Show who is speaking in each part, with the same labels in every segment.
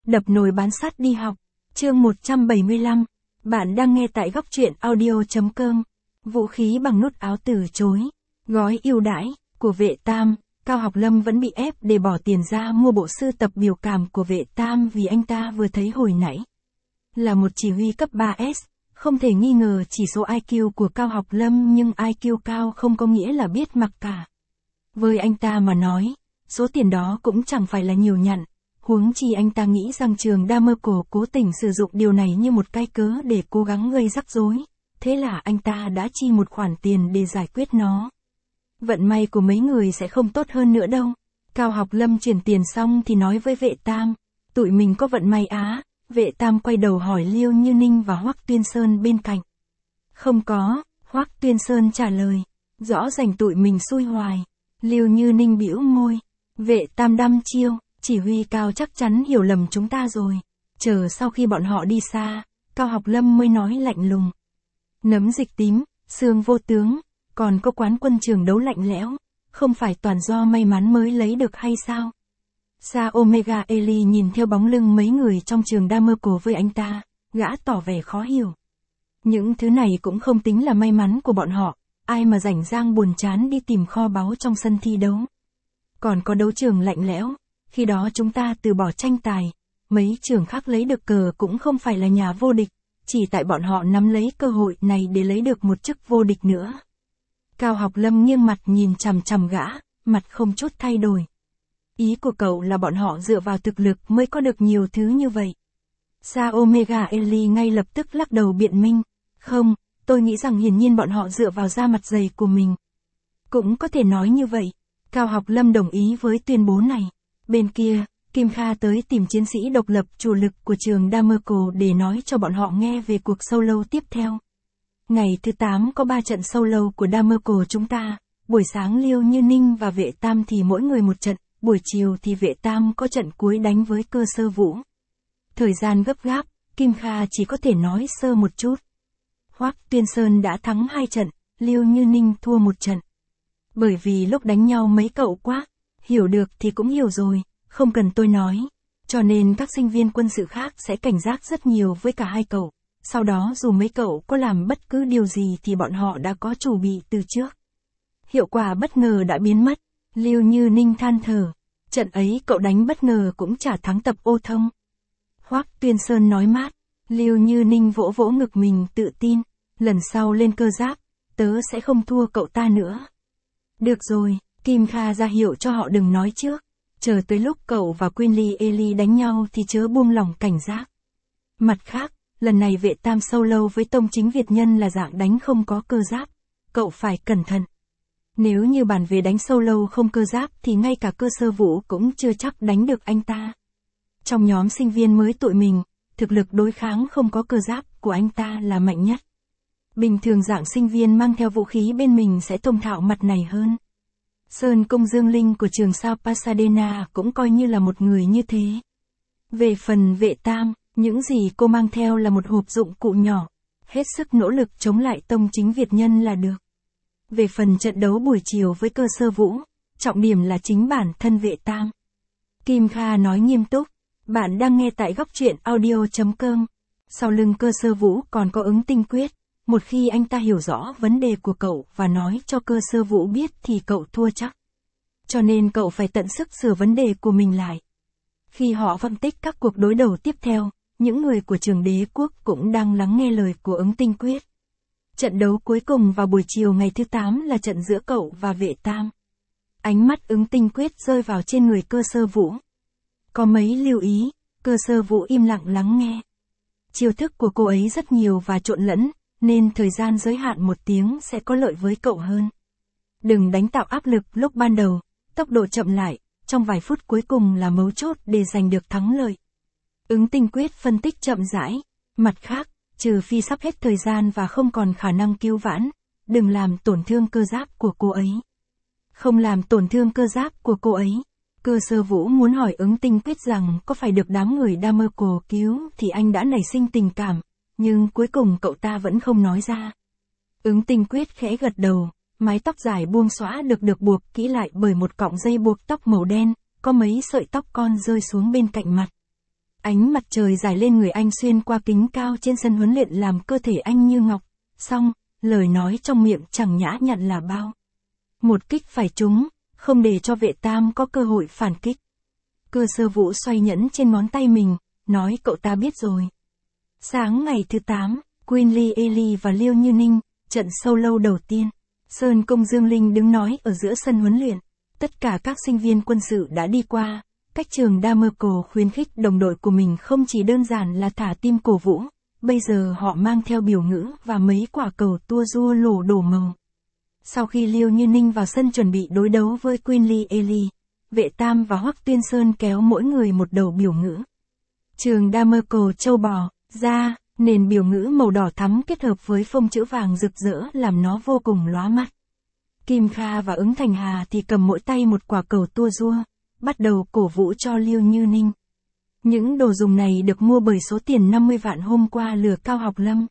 Speaker 1: Đập nồi bán sắt đi học. Chương 175. Bạn đang nghe tại góc truyện audio.com. Vũ khí bằng nút áo từ chối. Gói ưu đãi của Vệ Tam. Cao Học Lâm vẫn bị ép để bỏ tiền ra mua bộ sưu tập biểu cảm của Vệ Tam vì anh ta vừa thấy hồi nãy. Là một chỉ huy cấp 3S, không thể nghi ngờ chỉ số IQ của Cao Học Lâm, nhưng IQ cao không có nghĩa là biết mặc cả. Với anh ta mà nói, số tiền đó cũng chẳng phải là nhiều nhặn, huống chi anh ta nghĩ rằng trường Damerco cố tình sử dụng điều này như một cái cớ để cố gắng gây rắc rối, thế là anh ta đã chi một khoản tiền để giải quyết nó. Vận may của mấy người sẽ không tốt hơn nữa đâu. Cao Học Lâm chuyển tiền xong thì nói với Vệ Tam, tụi mình có vận may á. Vệ Tam quay đầu hỏi Liêu Như Ninh và Hoắc Tuyên Sơn bên cạnh. Không có, Hoắc Tuyên Sơn trả lời, rõ ràng tụi mình xui hoài. Liêu Như Ninh bĩu môi, Vệ Tam đăm chiêu, chỉ huy Cao chắc chắn hiểu lầm chúng ta rồi. Chờ sau khi bọn họ đi xa, Cao Học Lâm mới nói lạnh lùng. Nấm dịch tím, xương vô tướng, còn có quán quân trường đấu lạnh lẽo, không phải toàn do may mắn mới lấy được hay sao? Sa Omega Eli nhìn theo bóng lưng mấy người trong trường Damerco với anh ta, gã tỏ vẻ khó hiểu. Những thứ này cũng không tính là may mắn của bọn họ, ai mà rảnh rang buồn chán đi tìm kho báu trong sân thi đấu. Còn có đấu trường lạnh lẽo, khi đó chúng ta từ bỏ tranh tài, mấy trường khác lấy được cờ cũng không phải là nhà vô địch, chỉ tại bọn họ nắm lấy cơ hội này để lấy được một chức vô địch nữa. Cao Học Lâm nghiêng mặt nhìn chằm chằm gã, mặt không chút thay đổi. Ý của cậu là bọn họ dựa vào thực lực mới có được nhiều thứ như vậy. Sa Omega Eli ngay lập tức lắc đầu biện minh. Không, tôi nghĩ rằng hiển nhiên bọn họ dựa vào da mặt dày của mình. Cũng có thể nói như vậy. Cao Học Lâm đồng ý với tuyên bố này. Bên kia, Kim Kha tới tìm chiến sĩ độc lập chủ lực của trường Damerco để nói cho bọn họ nghe về cuộc solo tiếp theo. Ngày thứ 8 có 3 trận solo của Damerco chúng ta. Buổi sáng Liêu Như Ninh và Vệ Tam thì mỗi người một trận. Buổi chiều thì Vệ Tam có trận cuối đánh với Cơ Sơ Vũ. Thời gian gấp gáp, Kim Kha chỉ có thể nói sơ một chút. Hoắc Tuyên Sơn đã thắng 2 trận, Liêu Như Ninh thua 1 trận. Bởi vì lúc đánh nhau mấy cậu quá, hiểu được thì cũng hiểu rồi, không cần tôi nói. Cho nên các sinh viên quân sự khác sẽ cảnh giác rất nhiều với cả hai cậu. Sau đó dù mấy cậu có làm bất cứ điều gì thì bọn họ đã có chuẩn bị từ trước. Hiệu quả bất ngờ đã biến mất. Liêu Như Ninh than thở, trận ấy cậu đánh bất ngờ cũng chả thắng Tập Ô Thông. Hoắc Tuyên Sơn nói mát, Liêu Như Ninh vỗ vỗ ngực mình tự tin, lần sau lên cơ giáp, tớ sẽ không thua cậu ta nữa. Được rồi, Kim Kha ra hiệu cho họ đừng nói trước, chờ tới lúc cậu và Quinly Eli đánh nhau thì chớ buông lỏng cảnh giác. Mặt khác, lần này Vệ Tam solo với Tông Chính Việt Nhân là dạng đánh không có cơ giáp, cậu phải cẩn thận. Nếu như bàn về đánh solo không cơ giáp thì ngay cả Cơ Sơ Vũ cũng chưa chắc đánh được anh ta. Trong nhóm sinh viên mới tụi mình, thực lực đối kháng không có cơ giáp của anh ta là mạnh nhất. Bình thường dạng sinh viên mang theo vũ khí bên mình sẽ thông thạo mặt này hơn. Sơn Công Dương Linh của trường sao Pasadena cũng coi như là một người như thế. Về phần Vệ Tam, những gì cô mang theo là một hộp dụng cụ nhỏ, hết sức nỗ lực chống lại Tông Chính Việt Nhân là được. Về phần trận đấu buổi chiều với Cơ Sơ Vũ, trọng điểm là chính bản thân Vệ Tam. Kim Kha nói nghiêm túc, bạn đang nghe tại góc truyện audio.com. Sau lưng Cơ Sơ Vũ còn có Ứng Tinh Quyết, một khi anh ta hiểu rõ vấn đề của cậu và nói cho Cơ Sơ Vũ biết thì cậu thua chắc. Cho nên cậu phải tận sức sửa vấn đề của mình lại. Khi họ phân tích các cuộc đối đầu tiếp theo, những người của trường Đế Quốc cũng đang lắng nghe lời của Ứng Tinh Quyết. Trận đấu cuối cùng vào buổi chiều ngày thứ 8 là trận giữa cậu và Vệ Tam. Ánh mắt Ứng Tinh Quyết rơi vào trên người Cơ Sơ Vũ. Có mấy lưu ý, Cơ Sơ Vũ im lặng lắng nghe. Chiêu thức của cô ấy rất nhiều và trộn lẫn, nên thời gian giới hạn 1 tiếng sẽ có lợi với cậu hơn. Đừng đánh tạo áp lực lúc ban đầu, tốc độ chậm lại, trong vài phút cuối cùng là mấu chốt để giành được thắng lợi. Ứng Tinh Quyết phân tích chậm rãi, mặt khác, trừ phi sắp hết thời gian và không còn khả năng cứu vãn, đừng làm tổn thương cơ giáp của cô ấy. Không làm tổn thương cơ giáp của cô ấy. Cơ Sơ Vũ muốn hỏi Ứng Tinh Quyết rằng có phải được đám người Damerco cứu thì anh đã nảy sinh tình cảm, nhưng cuối cùng cậu ta vẫn không nói ra. Ứng Tinh Quyết khẽ gật đầu, mái tóc dài buông xõa được buộc kỹ lại bởi một cọng dây buộc tóc màu đen, có mấy sợi tóc con rơi xuống bên cạnh mặt. Ánh mặt trời rải lên người anh xuyên qua kính cao trên sân huấn luyện làm cơ thể anh như ngọc. Xong, lời nói trong miệng chẳng nhã nhặn là bao. Một kích phải trúng, không để cho Vệ Tam có cơ hội phản kích. Cơ Sơ Vũ xoay nhẫn trên ngón tay mình, nói cậu ta biết rồi. Sáng ngày thứ 8, Quyên Ly Eli và Liêu Như Ninh, trận solo đầu tiên. Sơn Công Dương Linh đứng nói ở giữa sân huấn luyện. Tất cả các sinh viên quân sự đã đi qua. Cách trường Damerco khuyến khích đồng đội của mình không chỉ đơn giản là thả tim cổ vũ. Bây giờ họ mang theo biểu ngữ và mấy quả cầu tua rua lổ đổ màu. Sau khi Liêu Như Ninh vào sân chuẩn bị đối đấu với Quyên Ly Eli, Vệ Tam và Hoắc Tuyên Sơn kéo mỗi người một đầu biểu ngữ. Trường Damerco châu bò, ra, nền biểu ngữ màu đỏ thắm kết hợp với phông chữ vàng rực rỡ làm nó vô cùng lóa mắt. Kim Kha và Ứng Thành Hà thì cầm mỗi tay một quả cầu tua rua, bắt đầu cổ vũ cho Liêu Như Ninh. Những đồ dùng này được mua bởi số tiền 50 vạn hôm qua lừa Cao Học Lâm.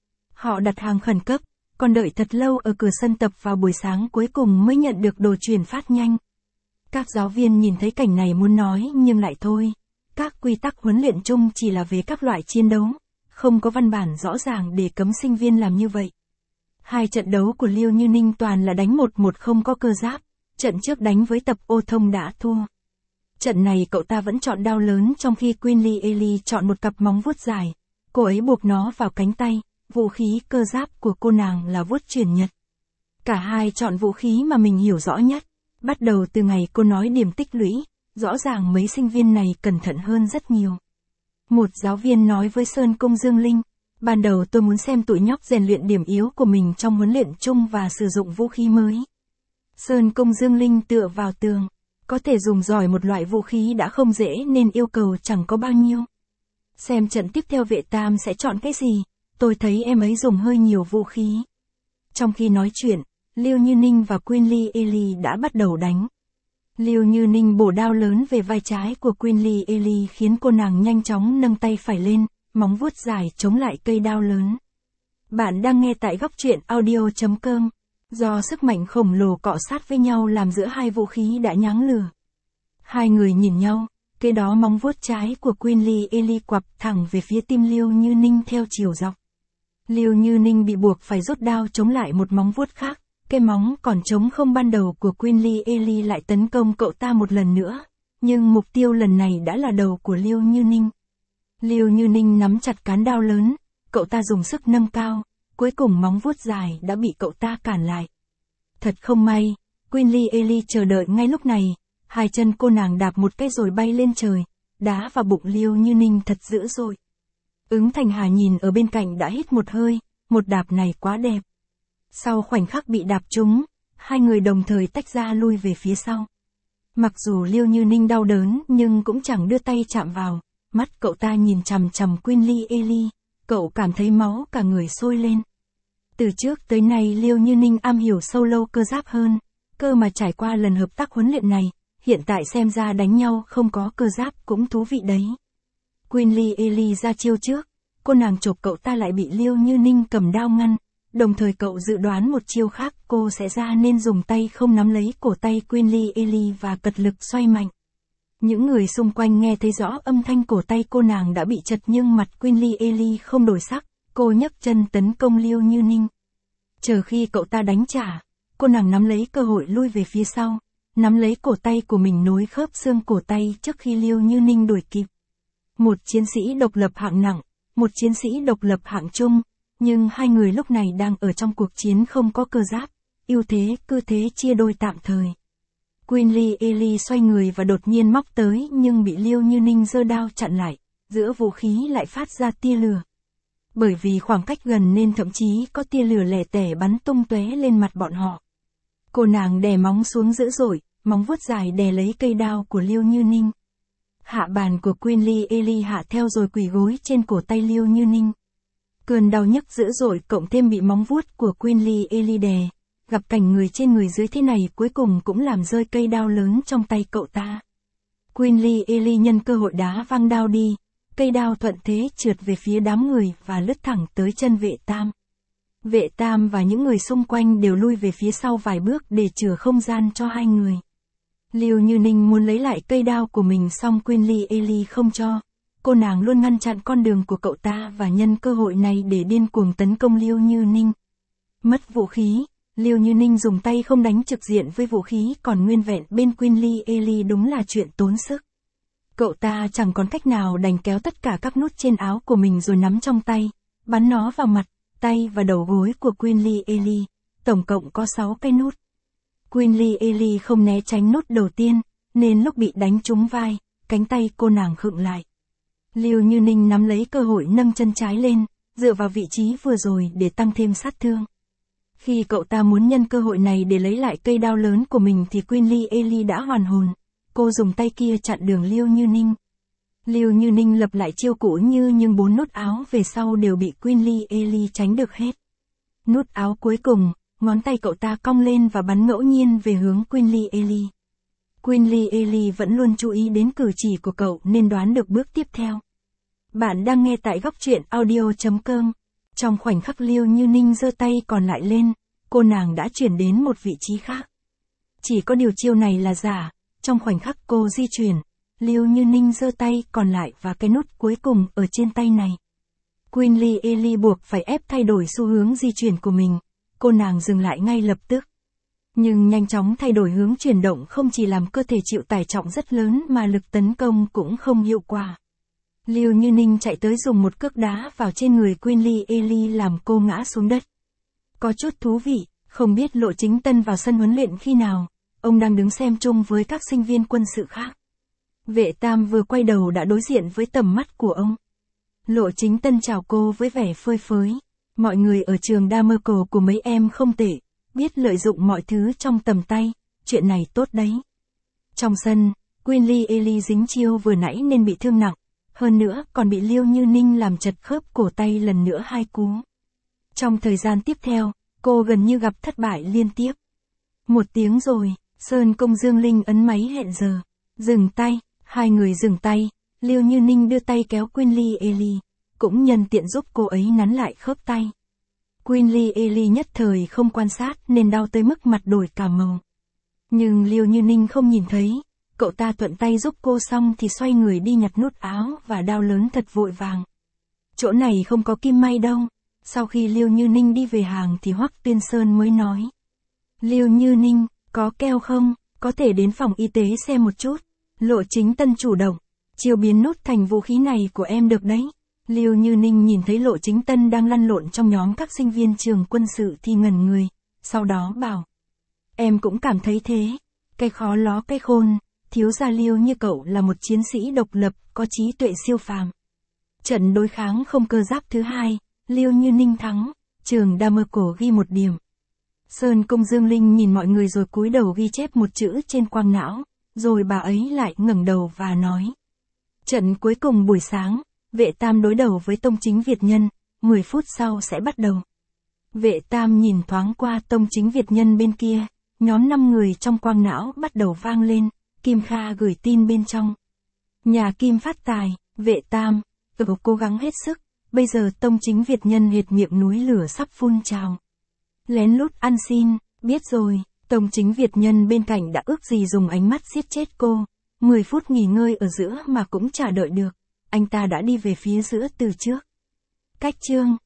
Speaker 1: Họ đặt hàng khẩn cấp, còn đợi thật lâu ở cửa sân tập vào buổi sáng cuối cùng mới nhận được đồ chuyển phát nhanh. Các giáo viên nhìn thấy cảnh này muốn nói nhưng lại thôi. Các quy tắc huấn luyện chung chỉ là về các loại chiến đấu, không có văn bản rõ ràng để cấm sinh viên làm như vậy. Hai trận đấu của Liêu Như Ninh toàn là đánh 1-1 không có cơ giáp, trận trước đánh với Tập Ô Thông đã thua. Trận này cậu ta vẫn chọn đao lớn trong khi Quyên Ly Eli chọn một cặp móng vuốt dài, cô ấy buộc nó vào cánh tay, vũ khí cơ giáp của cô nàng là vuốt chuyển nhật. Cả hai chọn vũ khí mà mình hiểu rõ nhất, bắt đầu từ ngày cô nói điểm tích lũy, rõ ràng mấy sinh viên này cẩn thận hơn rất nhiều. Một giáo viên nói với Sơn Công Dương Linh, ban đầu tôi muốn xem tụi nhóc rèn luyện điểm yếu của mình trong huấn luyện chung và sử dụng vũ khí mới. Sơn Công Dương Linh tựa vào tường, có thể dùng giỏi một loại vũ khí đã không dễ nên yêu cầu chẳng có bao nhiêu. Xem trận tiếp theo Vệ Tam sẽ chọn cái gì, tôi thấy em ấy dùng hơi nhiều vũ khí. Trong khi nói chuyện, Liêu Như Ninh và Quyên Ly Eli đã bắt đầu đánh. Liêu Như Ninh bổ đao lớn về vai trái của Quyên Ly Eli khiến cô nàng nhanh chóng nâng tay phải lên, móng vuốt dài chống lại cây đao lớn. Bạn đang nghe tại góc truyện audio.com. Do sức mạnh khổng lồ cọ sát với nhau làm giữa hai vũ khí đã nháng lửa. Hai người nhìn nhau, kế đó móng vuốt trái của Quyên Ly Eli quặp thẳng về phía tim Liêu Như Ninh theo chiều dọc. Liêu Như Ninh bị buộc phải rút đao chống lại một móng vuốt khác. Cái móng còn trống không ban đầu của Quyên Ly Eli lại tấn công cậu ta một lần nữa, nhưng mục tiêu lần này đã là đầu của Liêu Như Ninh. Liêu Như Ninh nắm chặt cán đao lớn, cậu ta dùng sức nâng cao, cuối cùng móng vuốt dài đã bị cậu ta cản lại. Thật không may, Quyên Ly Eli chờ đợi ngay lúc này, hai chân cô nàng đạp một cái rồi bay lên trời, đá vào bụng Liêu Như Ninh thật dữ dội. Ứng Thành Hà nhìn ở bên cạnh đã hít một hơi, một đạp này quá đẹp. Sau khoảnh khắc bị đạp trúng, hai người đồng thời tách ra lui về phía sau. Mặc dù Liêu Như Ninh đau đớn nhưng cũng chẳng đưa tay chạm vào, mắt cậu ta nhìn chằm chằm Quyên Ly Eli, cậu cảm thấy máu cả người sôi lên. Từ trước tới nay Liêu Như Ninh am hiểu solo cơ giáp hơn, cơ mà trải qua lần hợp tác huấn luyện này, hiện tại xem ra đánh nhau không có cơ giáp cũng thú vị đấy. Quyên Ly Eli ra chiêu trước, cô nàng chộp cậu ta lại bị Liêu Như Ninh cầm đao ngăn. Đồng thời cậu dự đoán một chiêu khác cô sẽ ra nên dùng tay không nắm lấy cổ tay Quyên Ly Eli và cật lực xoay mạnh. Những người xung quanh nghe thấy rõ âm thanh cổ tay cô nàng đã bị chật nhưng mặt Quyên Ly Eli không đổi sắc, cô nhấc chân tấn công Liêu Như Ninh. Chờ khi cậu ta đánh trả, cô nàng nắm lấy cơ hội lui về phía sau, nắm lấy cổ tay của mình nối khớp xương cổ tay trước khi Liêu Như Ninh đuổi kịp. Một chiến sĩ độc lập hạng nặng, một chiến sĩ độc lập hạng trung. Nhưng hai người lúc này đang ở trong cuộc chiến không có cơ giáp, ưu thế cứ thế chia đôi tạm thời. Quyên Ly Eli xoay người và đột nhiên móc tới nhưng bị Liêu Như Ninh giơ đao chặn lại, giữa vũ khí lại phát ra tia lửa. Bởi vì khoảng cách gần nên thậm chí có tia lửa lẻ tẻ bắn tung tóe lên mặt bọn họ. Cô nàng đè móng xuống dữ dội, móng vuốt dài đè lấy cây đao của Liêu Như Ninh. Hạ bàn của Quyên Ly Eli hạ theo rồi quỳ gối trên cổ tay Liêu Như Ninh. Cơn đau nhức dữ dội cộng thêm bị móng vuốt của Quyên Ly Eli đè, gặp cảnh người trên người dưới thế này cuối cùng cũng làm rơi cây đao lớn trong tay cậu ta. Quyên Ly Eli nhân cơ hội đá văng đao đi, cây đao thuận thế trượt về phía đám người và lướt thẳng tới chân Vệ Tam. Vệ Tam và những người xung quanh đều lui về phía sau vài bước để chừa không gian cho hai người. Liêu Như Ninh muốn lấy lại cây đao của mình song Quyên Ly Eli không cho. cô nàng luôn ngăn chặn con đường của cậu ta và nhân cơ hội này để điên cuồng tấn công Liêu Như Ninh. Mất vũ khí, Liêu Như Ninh dùng tay không đánh trực diện với vũ khí còn nguyên vẹn bên Queen Ellie đúng là chuyện tốn sức. Cậu ta chẳng còn cách nào đành kéo tất cả các nút trên áo của mình rồi nắm trong tay, bắn nó vào mặt, tay và đầu gối của Queen Ellie, tổng cộng có 6 cái nút. Queen Ellie không né tránh nút đầu tiên, nên lúc bị đánh trúng vai, cánh tay cô nàng khựng lại. Liêu Như Ninh nắm lấy cơ hội nâng chân trái lên, dựa vào vị trí vừa rồi để tăng thêm sát thương. Khi cậu ta muốn nhân cơ hội này để lấy lại cây đao lớn của mình thì Queen Ellie đã hoàn hồn. Cô dùng tay kia chặn đường Liêu Như Ninh. Liêu Như Ninh lập lại chiêu cũ nhưng 4 nút áo về sau đều bị Queen Ellie tránh được hết. Nút áo cuối cùng, ngón tay cậu ta cong lên và bắn ngẫu nhiên về hướng Queen Ellie. Queen Ellie vẫn luôn chú ý đến cử chỉ của cậu nên đoán được bước tiếp theo. Bạn đang nghe tại góc truyện audio.com. Trong khoảnh khắc Liêu Như Ninh giơ tay còn lại lên, cô nàng đã chuyển đến một vị trí khác. Chỉ có điều chiêu này là giả, trong khoảnh khắc cô di chuyển, Liêu Như Ninh giơ tay còn lại và cái nút cuối cùng ở trên tay này. Queen Ellie buộc phải ép thay đổi xu hướng di chuyển của mình, cô nàng dừng lại ngay lập tức. Nhưng nhanh chóng thay đổi hướng chuyển động không chỉ làm cơ thể chịu tải trọng rất lớn mà lực tấn công cũng không hiệu quả. Liêu Như Ninh chạy tới dùng một cước đá vào trên người Queen Ellie làm cô ngã xuống đất. Có chút thú vị, không biết Lộ Chính Tân vào sân huấn luyện khi nào, ông đang đứng xem chung với các sinh viên quân sự khác. Vệ Tam vừa quay đầu đã đối diện với tầm mắt của ông. Lộ Chính Tân chào cô với vẻ phơi phới. Mọi người ở trường Damerco của mấy em không tệ, biết lợi dụng mọi thứ trong tầm tay, chuyện này tốt đấy. Trong sân, Queen Ellie dính chiêu vừa nãy nên bị thương nặng, hơn nữa còn bị Liêu Như Ninh làm chật khớp cổ tay lần nữa 2 cú. Trong thời gian tiếp theo, cô gần như gặp thất bại liên tiếp. 1 tiếng rồi, Sơn Công Dương Linh ấn máy hẹn giờ. Dừng tay, hai người dừng tay, Liêu Như Ninh đưa tay kéo Queen Ellie, cũng nhân tiện giúp cô ấy nắn lại khớp tay. Queen Ellie nhất thời không quan sát nên đau tới mức mặt đổi cả màu. Nhưng Liêu Như Ninh không nhìn thấy, cậu ta thuận tay giúp cô xong thì xoay người đi nhặt nút áo và đao lớn thật vội vàng. Chỗ này không có kim may đâu. Sau khi Liêu Như Ninh đi về hàng thì Hoắc Tuyên Sơn mới nói. Liêu Như Ninh, có keo không? Có thể đến phòng y tế xem một chút. Lộ Chính Tân chủ động. Chiêu biến nút thành vũ khí này của em được đấy. Liêu Như Ninh nhìn thấy Lộ Chính Tân đang lăn lộn trong nhóm các sinh viên trường quân sự thì ngẩn người. Sau đó bảo. Em cũng cảm thấy thế. Cái khó ló cái khôn. Thiếu gia Liêu như cậu là một chiến sĩ độc lập, có trí tuệ siêu phàm. Trận đối kháng không cơ giáp thứ 2, Liêu Như Ninh thắng, trường Damerco ghi 1 điểm. Sơn Công Dương Linh nhìn mọi người rồi cúi đầu ghi chép một chữ trên quang não, rồi bà ấy lại ngẩng đầu và nói. Trận cuối cùng buổi sáng, Vệ Tam đối đầu với Tông Chính Việt Nhân, 10 phút sau sẽ bắt đầu. Vệ Tam nhìn thoáng qua Tông Chính Việt Nhân bên kia, nhóm 5 người trong quang não bắt đầu vang lên, Kim Kha gửi tin bên trong. Nhà Kim phát tài, Vệ Tam, cố gắng hết sức, bây giờ Tông Chính Việt Nhân hệt miệng núi lửa sắp phun trào. Lén lút ăn xin, biết rồi, Tông Chính Việt Nhân bên cạnh đã ước gì dùng ánh mắt giết chết cô. 10 phút nghỉ ngơi ở giữa mà cũng chả đợi được, anh ta đã đi về phía giữa từ trước. Cách chương